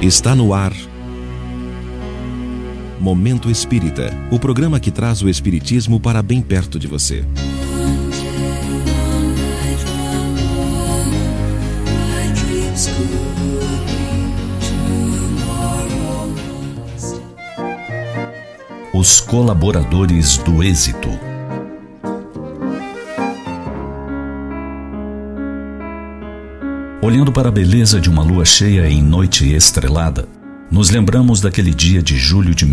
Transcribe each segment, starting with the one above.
Está no ar Momento Espírita, o programa que traz o espiritismo para bem perto de você. Os colaboradores do êxito. Olhando para a beleza de uma lua cheia em noite estrelada, nos lembramos daquele dia de julho de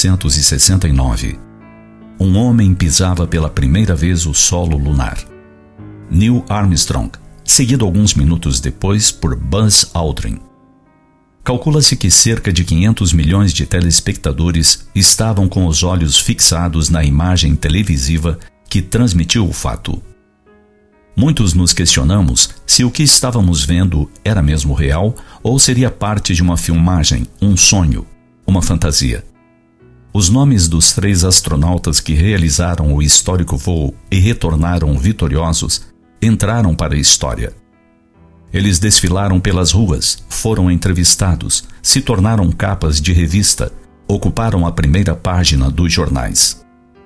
1969. Um homem pisava pela primeira vez o solo lunar. Neil Armstrong, seguido alguns minutos depois por Buzz Aldrin. Calcula-se que cerca de 500 milhões de telespectadores estavam com os olhos fixados na imagem televisiva que transmitiu o fato. Muitos nos questionamos se o que estávamos vendo era mesmo real ou seria parte de uma filmagem, um sonho, uma fantasia. Os nomes dos 3 astronautas que realizaram o histórico voo e retornaram vitoriosos entraram para a história. Eles desfilaram pelas ruas, foram entrevistados, se tornaram capas de revista, ocuparam a primeira página dos jornais.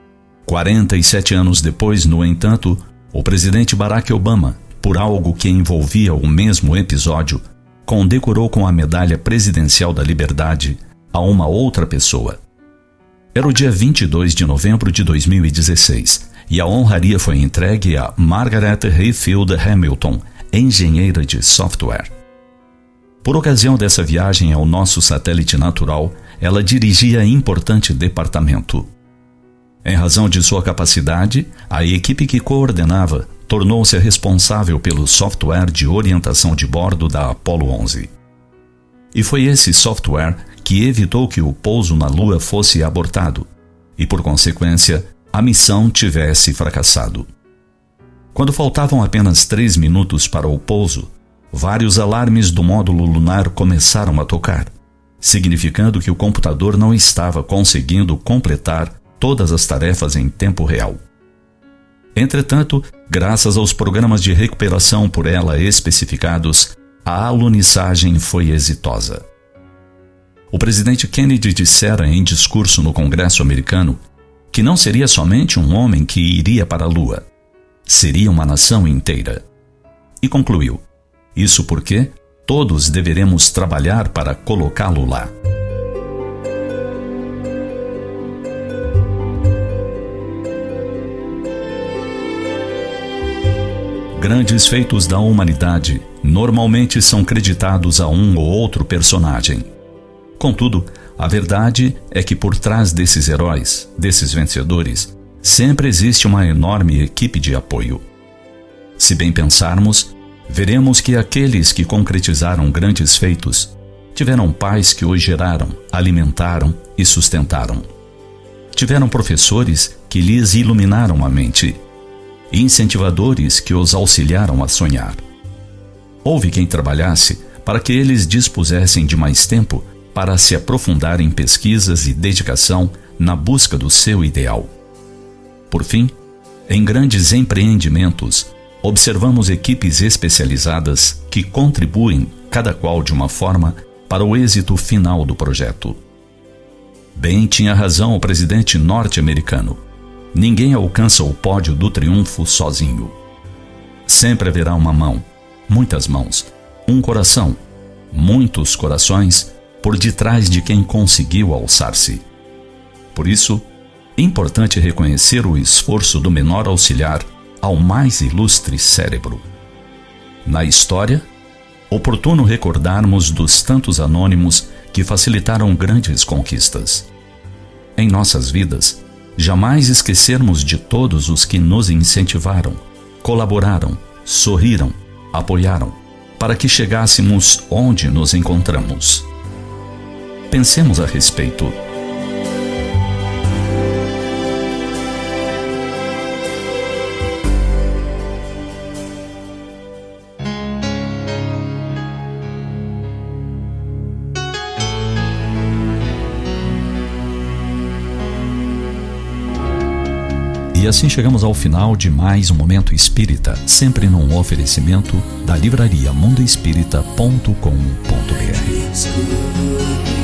47 anos depois, no entanto, o presidente Barack Obama, por algo que envolvia o mesmo episódio, condecorou com a Medalha Presidencial da Liberdade a uma outra pessoa. Era o dia 22 de novembro de 2016 e a honraria foi entregue a Margaret Hayfield Hamilton, engenheira de software. Por ocasião dessa viagem ao nosso satélite natural, ela dirigia importante departamento. Em razão de sua capacidade, a equipe que coordenava tornou-se responsável pelo software de orientação de bordo da Apollo 11. E foi esse software que evitou que o pouso na Lua fosse abortado e, por consequência, a missão tivesse fracassado. Quando faltavam apenas 3 minutos para o pouso, vários alarmes do módulo lunar começaram a tocar, significando que o computador não estava conseguindo completar todas as tarefas em tempo real. Entretanto, graças aos programas de recuperação por ela especificados, a alunissagem foi exitosa. O presidente Kennedy dissera em discurso no Congresso americano que não seria somente um homem que iria para a Lua, seria uma nação inteira. E concluiu: isso porque todos deveremos trabalhar para colocá-lo lá. Grandes feitos da humanidade normalmente são creditados a um ou outro personagem. Contudo, a verdade é que por trás desses heróis, desses vencedores, sempre existe uma enorme equipe de apoio. Se bem pensarmos, veremos que aqueles que concretizaram grandes feitos tiveram pais que os geraram, alimentaram e sustentaram. Tiveram professores que lhes iluminaram a mente, incentivadores que os auxiliaram a sonhar. Houve quem trabalhasse para que eles dispusessem de mais tempo para se aprofundar em pesquisas e dedicação na busca do seu ideal. Por fim, em grandes empreendimentos, observamos equipes especializadas que contribuem, cada qual de uma forma, para o êxito final do projeto. Bem tinha razão o presidente norte-americano: ninguém alcança o pódio do triunfo sozinho. Sempre haverá uma mão, muitas mãos, um coração, muitos corações por detrás de quem conseguiu alçar-se. Por isso, é importante reconhecer o esforço do menor auxiliar ao mais ilustre cérebro. Na história, oportuno recordarmos dos tantos anônimos que facilitaram grandes conquistas. Em nossas vidas, jamais esquecermos de todos os que nos incentivaram, colaboraram, sorriram, apoiaram, para que chegássemos onde nos encontramos. Pensemos a respeito. E assim chegamos ao final de mais um Momento Espírita, sempre num oferecimento da livraria mundoespírita.com.br.